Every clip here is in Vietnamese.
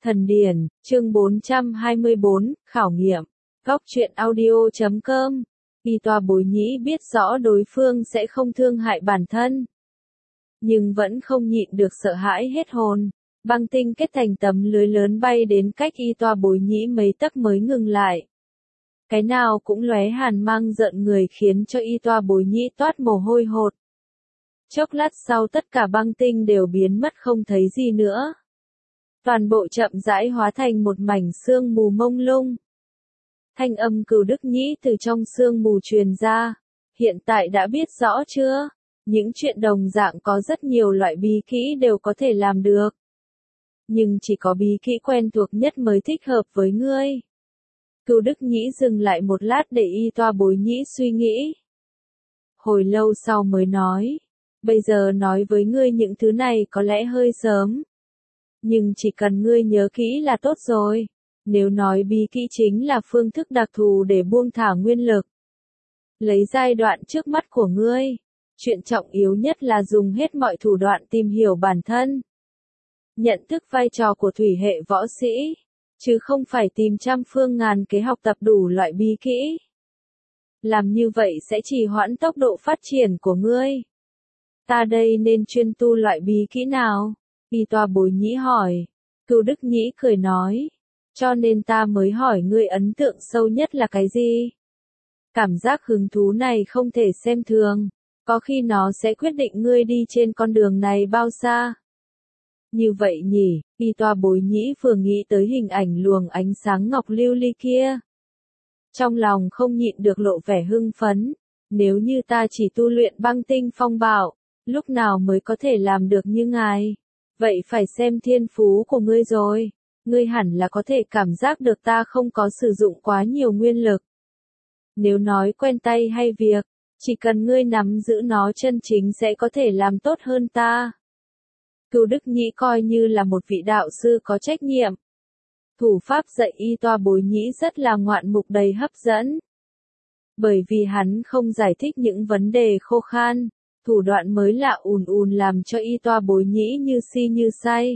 Thần điển, chương 424, khảo nghiệm. Góc truyện audio.com. Y Toa Bối Nhĩ biết rõ đối phương sẽ không thương hại bản thân, nhưng vẫn không nhịn được sợ hãi hết hồn. Băng tinh kết thành tấm lưới lớn bay đến cách Y Toa Bối Nhĩ mấy tấc mới ngừng lại. Cái nào cũng lóe hàn mang rợn người khiến cho Y Toa Bối Nhĩ toát mồ hôi hột. Chốc lát sau tất cả băng tinh đều biến mất không thấy gì nữa. Toàn bộ chậm rãi hóa thành một mảnh sương mù mông lung. Thanh âm Cửu Đức Nhĩ từ trong sương mù truyền ra. Hiện tại đã biết rõ chưa? Những chuyện đồng dạng có rất nhiều loại bí kỹ đều có thể làm được. Nhưng chỉ có bí kỹ quen thuộc nhất mới thích hợp với ngươi. Cửu Đức Nhĩ dừng lại một lát để Y Toa Bối Nhĩ suy nghĩ. Hồi lâu sau mới nói. Bây giờ nói với ngươi những thứ này có lẽ hơi sớm. Nhưng chỉ cần ngươi nhớ kỹ là tốt rồi. Nếu nói bí kỹ chính là phương thức đặc thù để buông thả nguyên lực. Lấy giai đoạn trước mắt của ngươi. Chuyện trọng yếu nhất là dùng hết mọi thủ đoạn tìm hiểu bản thân. Nhận thức vai trò của thủy hệ võ sĩ. Chứ không phải tìm trăm phương ngàn kế học tập đủ loại bí kỹ. Làm như vậy sẽ trì hoãn tốc độ phát triển của ngươi. Ta đây nên chuyên tu loại bí kỹ nào? Y Toa Bối Nhĩ hỏi. Cửu Đức Nhĩ cười nói. Cho nên ta mới hỏi ngươi ấn tượng sâu nhất là cái gì? Cảm giác hứng thú này không thể xem thường. Có khi nó sẽ quyết định ngươi đi trên con đường này bao xa. Như vậy nhỉ, Y Toa Bối Nhĩ vừa nghĩ tới hình ảnh luồng ánh sáng ngọc lưu ly kia. Trong lòng không nhịn được lộ vẻ hưng phấn. Nếu như ta chỉ tu luyện băng tinh phong bạo, lúc nào mới có thể làm được như ngài? Vậy phải xem thiên phú của ngươi rồi. Ngươi hẳn là có thể cảm giác được ta không có sử dụng quá nhiều nguyên lực. Nếu nói quen tay hay việc, chỉ cần ngươi nắm giữ nó chân chính sẽ có thể làm tốt hơn ta. Cửu Đức Nhĩ coi như là một vị đạo sư có trách nhiệm. Thủ pháp dạy Y Toa Bối Nhĩ rất là ngoạn mục đầy hấp dẫn. Bởi vì hắn không giải thích những vấn đề khô khan, thủ đoạn mới lạ làm cho Y Toa Bối Nhĩ như si như say.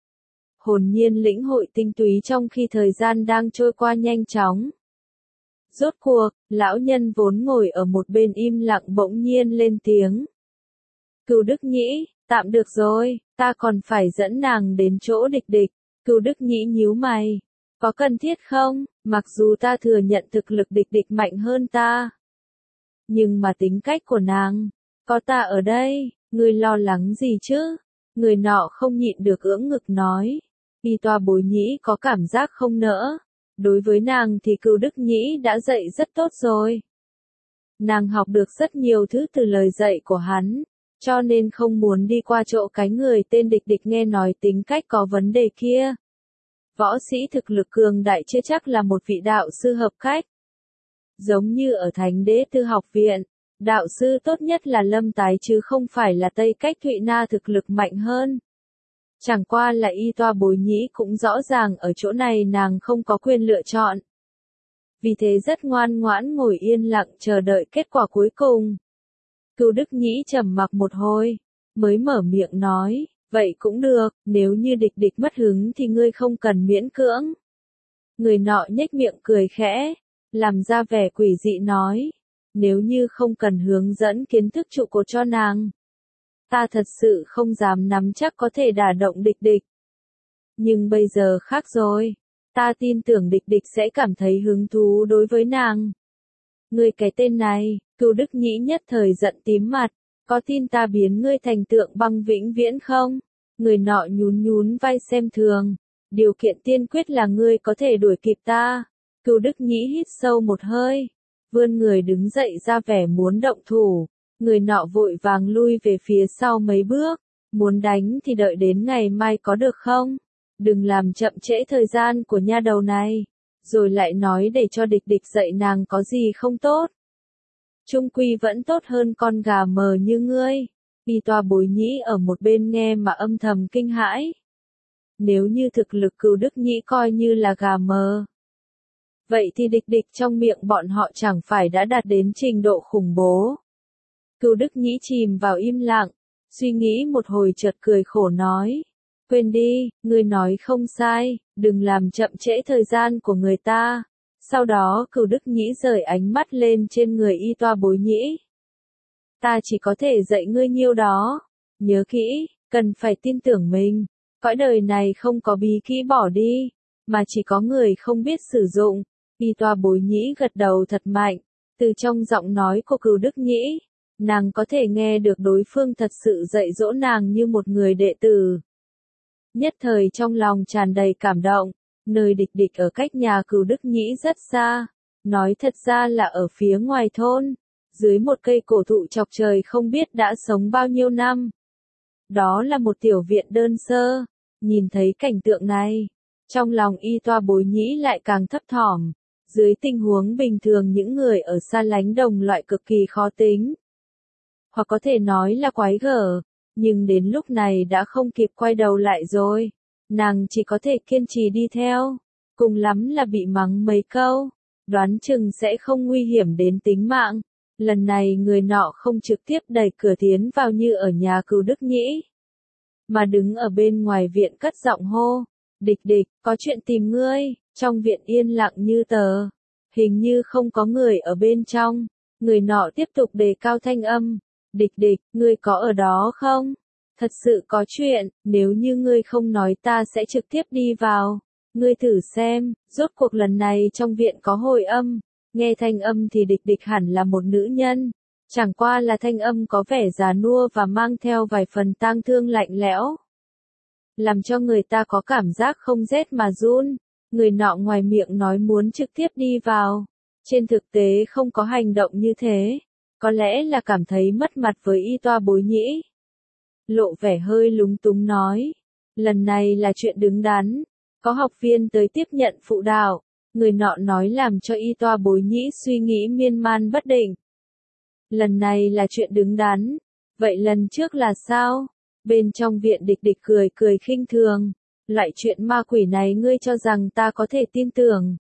Hồn nhiên lĩnh hội tinh túy trong khi thời gian đang trôi qua nhanh chóng. Rốt cuộc, lão nhân vốn ngồi ở một bên im lặng bỗng nhiên lên tiếng. Cửu Đức Nhĩ, tạm được rồi, ta còn phải dẫn nàng đến chỗ địch địch. Cửu Đức Nhĩ nhíu mày. Có cần thiết không? Mặc dù ta thừa nhận thực lực địch địch mạnh hơn ta. Nhưng mà tính cách của nàng, có ta ở đây, ngươi lo lắng gì chứ? Người nọ không nhịn được ưỡn ngực nói. Y Toa Bối Nhĩ có cảm giác không nỡ. Đối với nàng thì Cửu Đức Nhĩ đã dạy rất tốt rồi. Nàng học được rất nhiều thứ từ lời dạy của hắn, cho nên không muốn đi qua chỗ cái người tên địch địch nghe nói tính cách có vấn đề kia. Võ sĩ thực lực cường đại chưa chắc là một vị đạo sư hợp cách. Giống như ở Thánh Đế Tư Học Viện, đạo sư tốt nhất là Lâm Tái chứ không phải là Tây Cách Thụy Na thực lực mạnh hơn. Chẳng qua là Y Toa Bối Nhĩ cũng rõ ràng ở chỗ này nàng không có quyền lựa chọn. Vì thế rất ngoan ngoãn ngồi yên lặng chờ đợi kết quả cuối cùng. Cửu Đức Nhĩ trầm mặc một hồi, mới mở miệng nói, vậy cũng được, nếu như địch địch mất hứng thì ngươi không cần miễn cưỡng. Người nọ nhếch miệng cười khẽ, làm ra vẻ quỷ dị nói, nếu như không cần hướng dẫn kiến thức trụ cột cho nàng. Ta thật sự không dám nắm chắc có thể đả động địch địch. Nhưng bây giờ khác rồi. Ta tin tưởng địch địch sẽ cảm thấy hứng thú đối với nàng. Ngươi cái tên này, Cửu Đức Nhĩ nhất thời giận tím mặt. Có tin ta biến ngươi thành tượng băng vĩnh viễn không? Người nọ nhún vai xem thường. Điều kiện tiên quyết là ngươi có thể đuổi kịp ta. Cửu Đức Nhĩ hít sâu một hơi. Vươn người đứng dậy ra vẻ muốn động thủ. Người nọ vội vàng lui về phía sau mấy bước. Muốn đánh thì đợi đến ngày mai có được không? Đừng làm chậm trễ thời gian của nha đầu này. Rồi lại nói để cho địch địch dạy nàng có gì không tốt. Trung quy vẫn tốt hơn con gà mờ như ngươi. Y Toa Bối Nhĩ ở một bên nghe mà âm thầm kinh hãi. Nếu như thực lực Cửu Đức Nhĩ coi như là gà mờ. Vậy thì địch địch trong miệng bọn họ chẳng phải đã đạt đến trình độ khủng bố. Cửu Đức Nhĩ chìm vào im lặng, suy nghĩ một hồi chợt cười khổ nói. Quên đi, ngươi nói không sai, đừng làm chậm trễ thời gian của người ta. Sau đó Cửu Đức Nhĩ rời ánh mắt lên trên người Y Toa Bối Nhĩ. Ta chỉ có thể dạy ngươi nhiêu đó. Nhớ kỹ, cần phải tin tưởng mình. Cõi đời này không có bí kỹ bỏ đi, mà chỉ có người không biết sử dụng. Y Toa Bối Nhĩ gật đầu thật mạnh. Từ trong giọng nói của Cửu Đức Nhĩ, nàng có thể nghe được đối phương thật sự dạy dỗ nàng như một người đệ tử. Nhất thời trong lòng tràn đầy cảm động, nơi Địch Địch ở cách nhà Cửu Đức Nhĩ rất xa, nói thật ra là ở phía ngoài thôn, dưới một cây cổ thụ chọc trời không biết đã sống bao nhiêu năm. Đó là một tiểu viện đơn sơ, nhìn thấy cảnh tượng này, trong lòng Y Toa Bối Nhĩ lại càng thấp thỏm. Dưới tình huống bình thường những người ở xa lánh đồng loại cực kỳ khó tính, hoặc có thể nói là quái gở, nhưng đến lúc này đã không kịp quay đầu lại rồi. Nàng chỉ có thể kiên trì đi theo, cùng lắm là bị mắng mấy câu, đoán chừng sẽ không nguy hiểm đến tính mạng. Lần này người nọ không trực tiếp đẩy cửa tiến vào như ở nhà Cửu Đức Nhĩ, mà đứng ở bên ngoài viện cất giọng hô, Địch Địch, có chuyện tìm ngươi. Trong viện yên lặng như tờ, hình như không có người ở bên trong. Người nọ tiếp tục đề cao thanh âm, Địch Địch, ngươi có ở đó không? Thật sự có chuyện, nếu như ngươi không nói ta sẽ trực tiếp đi vào. Ngươi thử xem, rốt cuộc lần này trong viện có hồi âm. Nghe thanh âm thì Địch Địch hẳn là một nữ nhân. Chẳng qua là thanh âm có vẻ già nua và mang theo vài phần tang thương lạnh lẽo, làm cho người ta có cảm giác không rét mà run. Người nọ ngoài miệng nói muốn trực tiếp đi vào, trên thực tế không có hành động như thế, có lẽ là cảm thấy mất mặt với Y Toa Bối Nhĩ. Lộ vẻ hơi lúng túng nói, lần này là chuyện đứng đắn, có học viên tới tiếp nhận phụ đạo. Người nọ nói làm cho Y Toa Bối Nhĩ suy nghĩ miên man bất định. Lần này là chuyện đứng đắn, vậy lần trước là sao? Bên trong viện Địch Địch cười cười khinh thường. Loại chuyện ma quỷ này ngươi cho rằng ta có thể tin tưởng.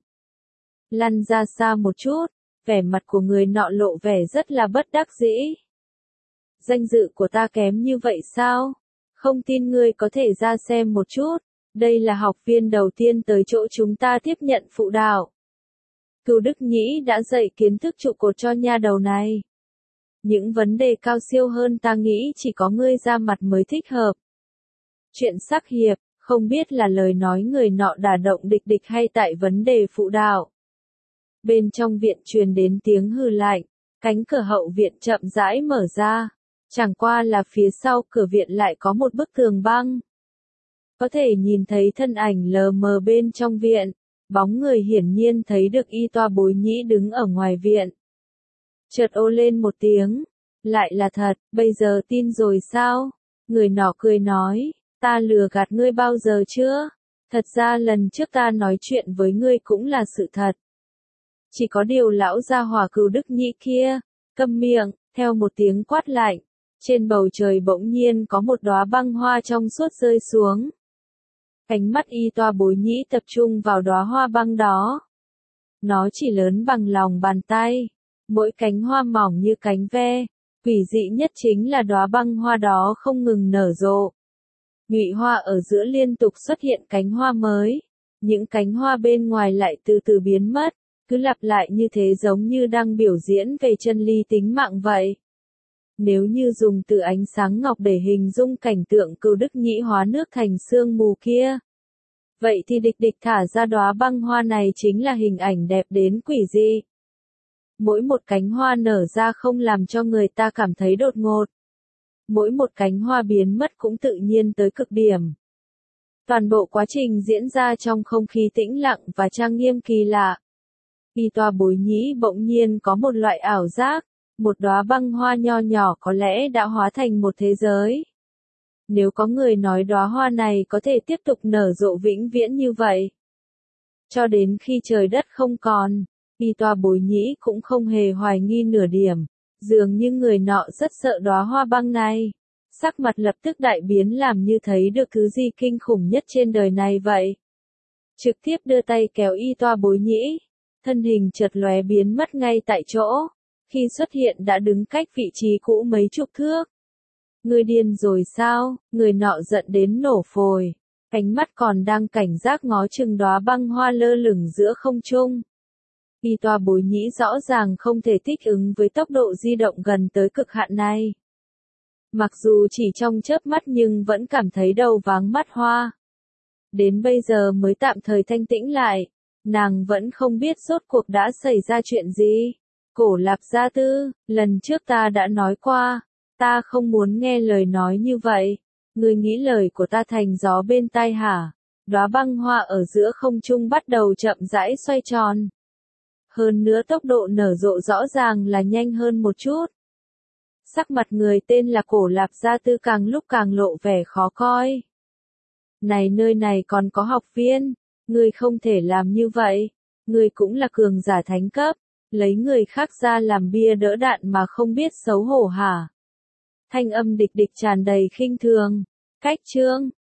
Lăn ra xa một chút, vẻ mặt của người nọ lộ vẻ rất là bất đắc dĩ. Danh dự của ta kém như vậy sao? Không tin ngươi có thể ra xem một chút. Đây là học viên đầu tiên tới chỗ chúng ta tiếp nhận phụ đạo. Cửu Đức Nhĩ đã dạy kiến thức trụ cột cho nha đầu này. Những vấn đề cao siêu hơn ta nghĩ chỉ có ngươi ra mặt mới thích hợp. Chuyện sắc hiệp. Không biết là lời nói người nọ đả động Địch Địch hay tại vấn đề phụ đạo. Bên trong viện truyền đến tiếng hừ lạnh, cánh cửa hậu viện chậm rãi mở ra. Chẳng qua là phía sau cửa viện lại có một bức tường băng. Có thể nhìn thấy thân ảnh lờ mờ bên trong viện, bóng người hiển nhiên thấy được Y Toa Bối Nhĩ đứng ở ngoài viện. Chợt ô lên một tiếng, lại là thật, bây giờ tin rồi sao? Người nọ cười nói. Ta lừa gạt ngươi bao giờ chưa? Thật ra lần trước ta nói chuyện với ngươi cũng là sự thật. Chỉ có điều lão gia hỏa Cửu Đức Nhĩ kia, câm miệng, theo một tiếng quát lạnh. Trên bầu trời bỗng nhiên có một đóa băng hoa trong suốt rơi xuống. Ánh mắt Y Toa Bối Nhĩ tập trung vào đóa hoa băng đó. Nó chỉ lớn bằng lòng bàn tay, mỗi cánh hoa mỏng như cánh ve. Quỷ dị nhất chính là đóa băng hoa đó không ngừng nở rộ. Nhụy hoa ở giữa liên tục xuất hiện cánh hoa mới, những cánh hoa bên ngoài lại từ từ biến mất, cứ lặp lại như thế giống như đang biểu diễn về chân lý tính mạng vậy. Nếu như dùng từ ánh sáng ngọc để hình dung cảnh tượng Cửu Đức Nhĩ hóa nước thành sương mù kia, vậy thì Địch Địch thả ra đóa băng hoa này chính là hình ảnh đẹp đến quỷ dị. Mỗi một cánh hoa nở ra không làm cho người ta cảm thấy đột ngột. Mỗi một cánh hoa biến mất cũng tự nhiên tới cực điểm. Toàn bộ quá trình diễn ra trong không khí tĩnh lặng và trang nghiêm kỳ lạ. Y Toa Bối Nhĩ bỗng nhiên có một loại ảo giác, một đóa băng hoa nho nhỏ có lẽ đã hóa thành một thế giới. Nếu có người nói đóa hoa này có thể tiếp tục nở rộ vĩnh viễn như vậy, cho đến khi trời đất không còn, Y Toa Bối Nhĩ cũng không hề hoài nghi nửa điểm. Dường như người nọ rất sợ đóa hoa băng này. Sắc mặt lập tức đại biến làm như thấy được thứ gì kinh khủng nhất trên đời này vậy. Trực tiếp đưa tay kéo Y Toa Bối Nhĩ. Thân hình chợt lóe biến mất ngay tại chỗ. Khi xuất hiện đã đứng cách vị trí cũ mấy chục thước. Ngươi điên rồi sao? Người nọ giận đến nổ phổi. Ánh mắt còn đang cảnh giác ngó chừng đóa băng hoa lơ lửng giữa không trung. Y toa bối nhĩ rõ ràng không thể thích ứng với tốc độ di động gần tới cực hạn này. Mặc dù chỉ trong chớp mắt nhưng vẫn cảm thấy đầu váng mắt hoa. Đến bây giờ mới tạm thời thanh tĩnh lại, nàng vẫn không biết rốt cuộc đã xảy ra chuyện gì. Cổ Lạp Gia Tư, lần trước ta đã nói qua, ta không muốn nghe lời nói như vậy. Ngươi nghĩ lời của ta thành gió bên tai hả? Đóa băng hoa ở giữa không trung bắt đầu chậm rãi xoay tròn. Hơn nữa tốc độ nở rộ rõ ràng là nhanh hơn một chút. Sắc mặt người tên là Cổ Lạp Gia Tư càng lúc càng lộ vẻ khó coi. Này, nơi này còn có học viên, ngươi không thể làm như vậy. Ngươi cũng là cường giả thánh cấp, lấy người khác ra làm bia đỡ đạn mà không biết xấu hổ hả? Thanh âm địch địch tràn đầy khinh thường. Cách chương